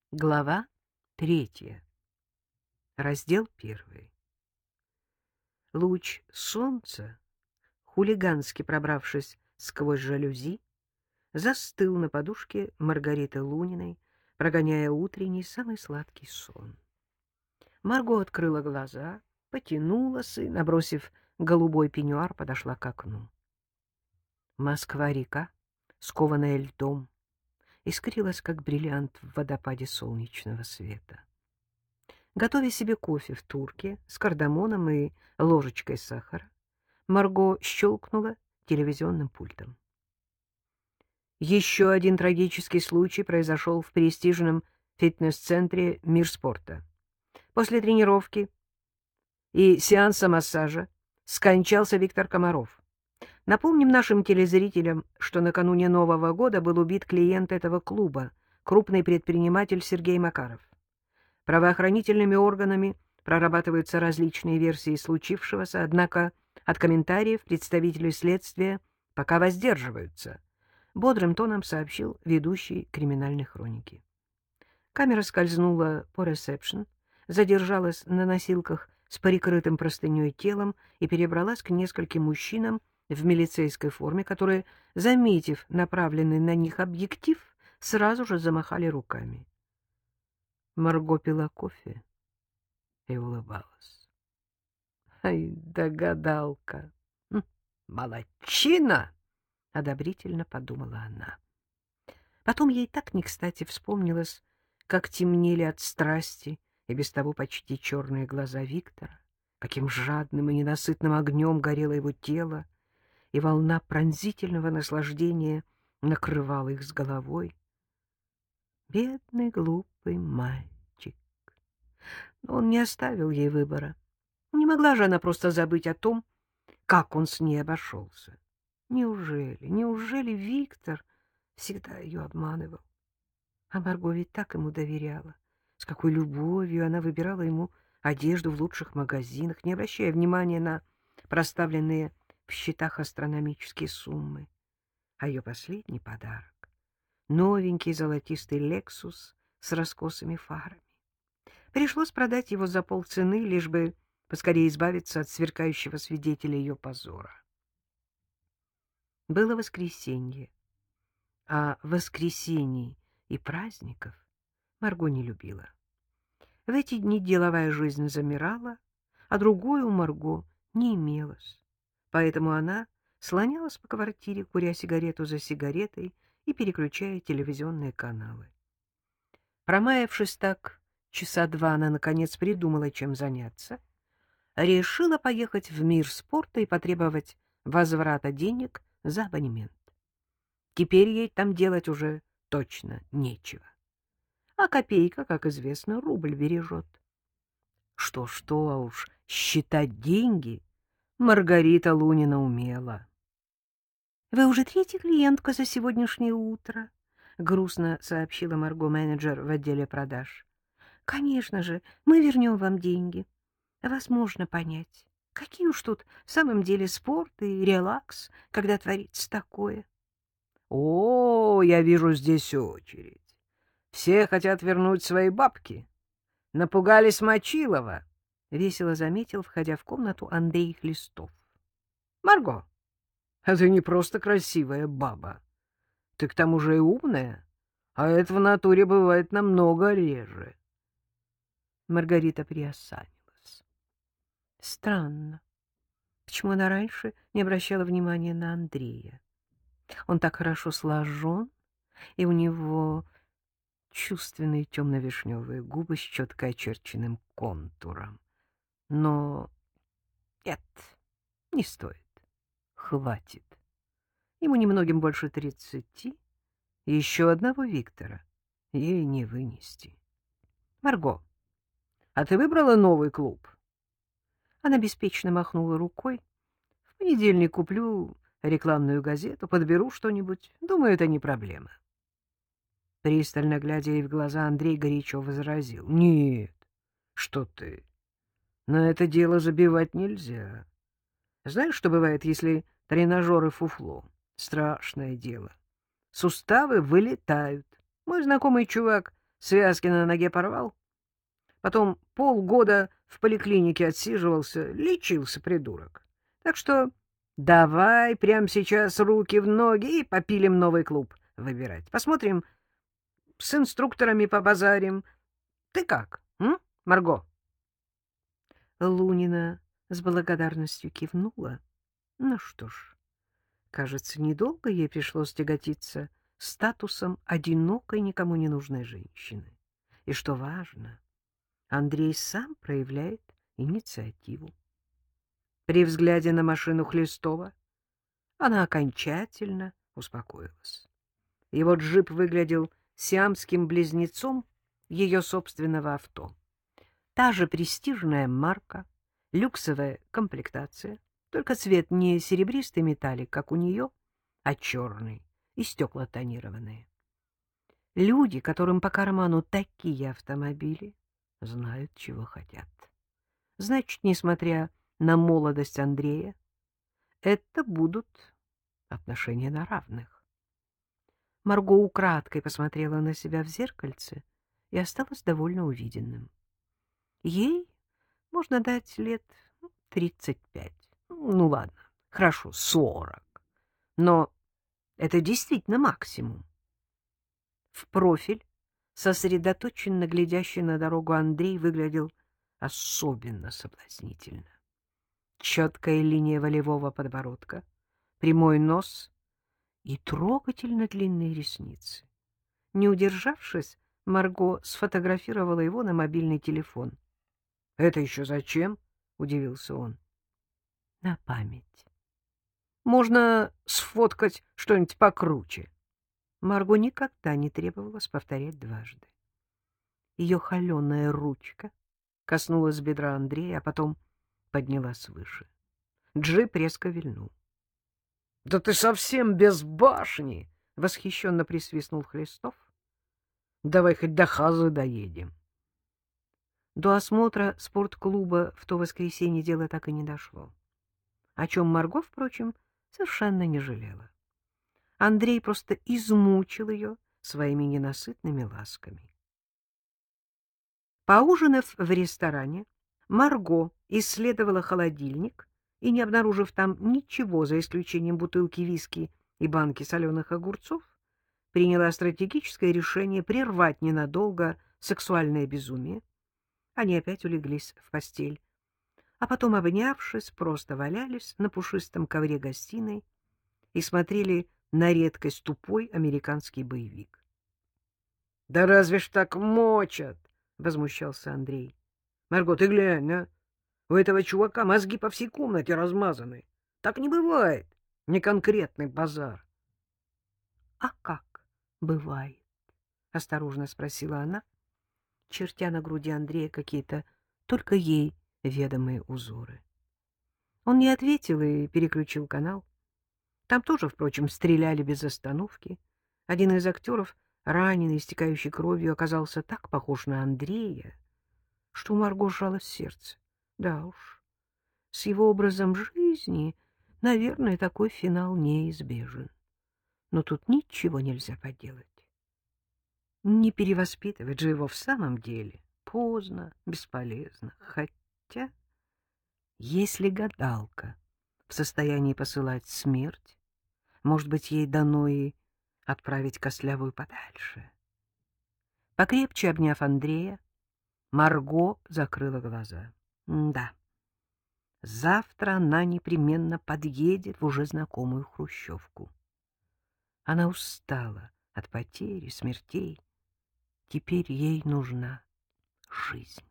Глава 3. Раздел 1. Луч солнца, хулигански пробравшись сквозь жалюзи, застыл на подушке Маргариты Луниной, прогоняя утренний самый сладкий сон. Марго открыла глаза, потянулась и, набросив голубой пеньюар, подошла к окну. Москва-река, скованная льдом, искрилась, как бриллиант в водопаде солнечного света. Готовя себе кофе в турке с кардамоном и ложечкой сахара, Марго щелкнула телевизионным пультом. Еще один трагический случай произошел в престижном фитнес-центре «Мир спорта». После тренировки и сеанса массажа скончался Виктор Комаров. Напомним нашим телезрителям, что накануне Нового года был убит клиент этого клуба, крупный предприниматель Сергей Макаров. Правоохранительными органами прорабатываются различные версии случившегося, однако от комментариев представители следствия пока воздерживаются, — бодрым тоном сообщил ведущий криминальной хроники. Камера скользнула по ресепшн, задержалась на носилках с прикрытым простыней телом и перебралась к нескольким мужчинам в милицейской форме, которые, заметив направленный на них объектив, сразу же замахали руками. Марго пила кофе и улыбалась. «Ай, догадалка! Молодчина!» — одобрительно подумала она. Потом ей так не кстати вспомнилось, как темнели от страсти и без того почти черные глаза Виктора, каким жадным и ненасытным огнем горело его тело, и волна пронзительного наслаждения накрывала их с головой. Бедный глупый мальчик. Но он не оставил ей выбора. Не могла же она просто забыть о том, как он с ней обошелся. Неужели Виктор всегда ее обманывал? А Марго ведь так ему доверяла. С какой любовью она выбирала ему одежду в лучших магазинах, не обращая внимания на проставленные в счетах астрономические суммы. А ее последний подарок — новенький золотистый «Лексус» с раскосыми фарами. Пришлось продать его за полцены, лишь бы поскорее избавиться от сверкающего свидетеля ее позора. Было воскресенье, а воскресений и праздников Марго не любила. В эти дни деловая жизнь замирала, а другой у Марго не имелось. Поэтому она слонялась по квартире, куря сигарету за сигаретой и переключая телевизионные каналы. Промаявшись так часа два, она, наконец, придумала, чем заняться. Решила поехать в мир спорта и потребовать возврата денег за абонемент. Теперь ей там делать уже точно нечего. А копейка, как известно, рубль бережет. Что-что, а уж считать деньги Маргарита Лунина умела. — Вы уже третья клиентка за сегодняшнее утро, — грустно сообщила Марго менеджер в отделе продаж. — Конечно же, мы вернем вам деньги. Вас можно понять. Какие уж тут в самом деле спорт и релакс, когда творится такое. — О, я вижу здесь очередь. Все хотят вернуть свои бабки. Напугались Мочилова, — весело заметил, входя в комнату, Андрей Хлестов. — Марго, а ты не просто красивая баба. Ты к тому же и умная, а это в натуре бывает намного реже. Маргарита приосанилась. Странно. Почему она раньше не обращала внимания на Андрея? Он так хорошо сложен, и у него чувственные темно-вишневые губы с четко очерченным контуром. Но нет, не стоит. Хватит. Ему немногим больше 30, еще одного Виктора ей не вынести. Марго, а ты выбрала новый клуб? Она беспечно махнула рукой. В понедельник куплю рекламную газету, подберу что-нибудь. Думаю, это не проблема. Пристально глядя ей в глаза, Андрей горячо возразил. — Нет, что ты, на это дело забивать нельзя. Знаешь, что бывает, если тренажеры фуфло? Страшное дело. Суставы вылетают. Мой знакомый чувак связки на ноге порвал. Потом полгода в поликлинике отсиживался, лечился, придурок. Так что давай прямо сейчас руки в ноги и попилим новый клуб выбирать. Посмотрим, с инструкторами побазарим. Ты как, Марго? Лунина с благодарностью кивнула. Ну что ж, кажется, недолго ей пришлось тяготиться статусом одинокой, никому не нужной женщины. И что важно, Андрей сам проявляет инициативу. При взгляде на машину Хлестова она окончательно успокоилась. Его джип выглядел сиамским близнецом ее собственного авто. Та же престижная марка, люксовая комплектация, только цвет не серебристый металлик, как у нее, а черный и стекла тонированные. Люди, которым по карману такие автомобили, знают, чего хотят. Значит, несмотря на молодость Андрея, это будут отношения на равных. Марго украдкой посмотрела на себя в зеркальце и осталась довольно увиденным. Ей можно дать лет 35. Ну ладно, хорошо, 40. Но это действительно максимум. В профиль, сосредоточенно глядящий на дорогу Андрей, выглядел особенно соблазнительно. Четкая линия волевого подбородка, прямой нос и трогательно длинные ресницы. Не удержавшись, Марго сфотографировала его на мобильный телефон. — Это еще зачем? — удивился он. — На память. Можно сфоткать что-нибудь покруче. Марго никогда не требовалось повторять дважды. Ее холеная ручка коснулась бедра Андрея, а потом поднялась выше. Джип резко вильнул. — Да ты совсем без башни! — восхищенно присвистнул Хлестов. — Давай хоть до Хазы доедем. До осмотра спортклуба в то воскресенье дело так и не дошло. О чем Марго, впрочем, совершенно не жалела. Андрей просто измучил ее своими ненасытными ласками. Поужинав в ресторане, Марго исследовала холодильник и, не обнаружив там ничего, за исключением бутылки виски и банки соленых огурцов, приняла стратегическое решение прервать ненадолго сексуальное безумие. Они опять улеглись в постель, а потом, обнявшись, просто валялись на пушистом ковре гостиной и смотрели на редкость тупой американский боевик. — Да разве ж так мочат? — возмущался Андрей. — Марго, ты глянь, а? У этого чувака мозги по всей комнате размазаны. Так не бывает. Не конкретный базар. — А как бывает? — осторожно спросила она, чертя на груди Андрея какие-то только ей ведомые узоры. Он не ответил и переключил канал. Там тоже, впрочем, стреляли без остановки. Один из актеров, раненый, истекающий кровью, оказался так похож на Андрея, что у Марго сжалось сердце. Да уж, с его образом жизни, наверное, такой финал неизбежен. Но тут ничего нельзя поделать. Не перевоспитывать же его в самом деле. Поздно, бесполезно. Хотя, если гадалка в состоянии посылать смерть, может быть, ей дано и отправить Костлявую подальше. Покрепче обняв Андрея, Марго закрыла глаза. Да, завтра она непременно подъедет в уже знакомую хрущевку. Она устала от потери, смертей. Теперь ей нужна жизнь.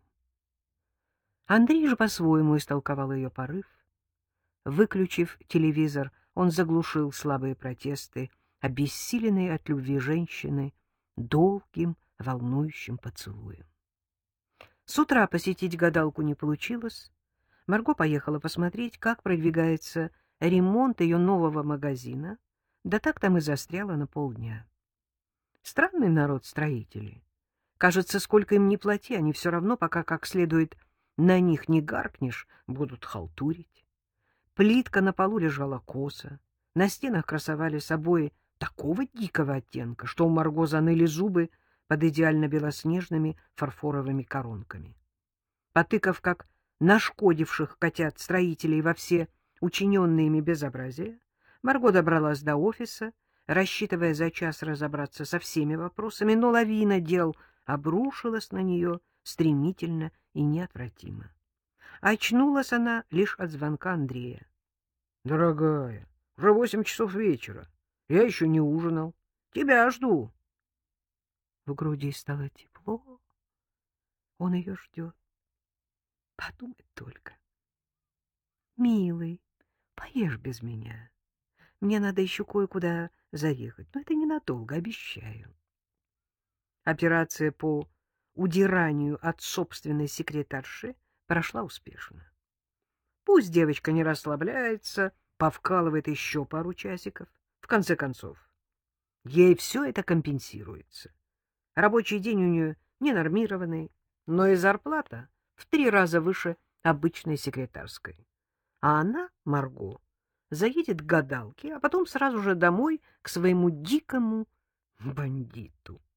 Андрей же по-своему истолковал ее порыв. Выключив телевизор, он заглушил слабые протесты, обессиленные от любви женщины, долгим, волнующим поцелуем. С утра посетить гадалку не получилось. Марго поехала посмотреть, как продвигается ремонт ее нового магазина, да так там и застряла на полдня. Странный народ строители. Кажется, сколько им ни плати, они все равно, пока как следует на них не гаркнешь, будут халтурить. Плитка на полу лежала косо, на стенах красовались обои такого дикого оттенка, что у Марго заныли зубы под идеально белоснежными фарфоровыми коронками. Потыкав, как нашкодивших котят строителей во все учиненные ими безобразия, Марго добралась до офиса, рассчитывая за час разобраться со всеми вопросами, но лавина дел обрушилась на нее стремительно и неотвратимо. Очнулась она лишь от звонка Андрея. — Дорогая, уже 8 часов вечера. Я еще не ужинал. Тебя жду. В груди стало тепло. Он ее ждет. Подумать только. — Милый, поешь без меня. Мне надо еще кое-куда заехать, но это ненадолго, обещаю. Операция по удиранию от собственной секретарши прошла успешно. Пусть девочка не расслабляется, повкалывает еще пару часиков. В конце концов, ей все это компенсируется. Рабочий день у нее ненормированный, но и зарплата в 3 раза выше обычной секретарской. А она, Марго, заедет к гадалке, а потом сразу же домой к своему дикому бандиту.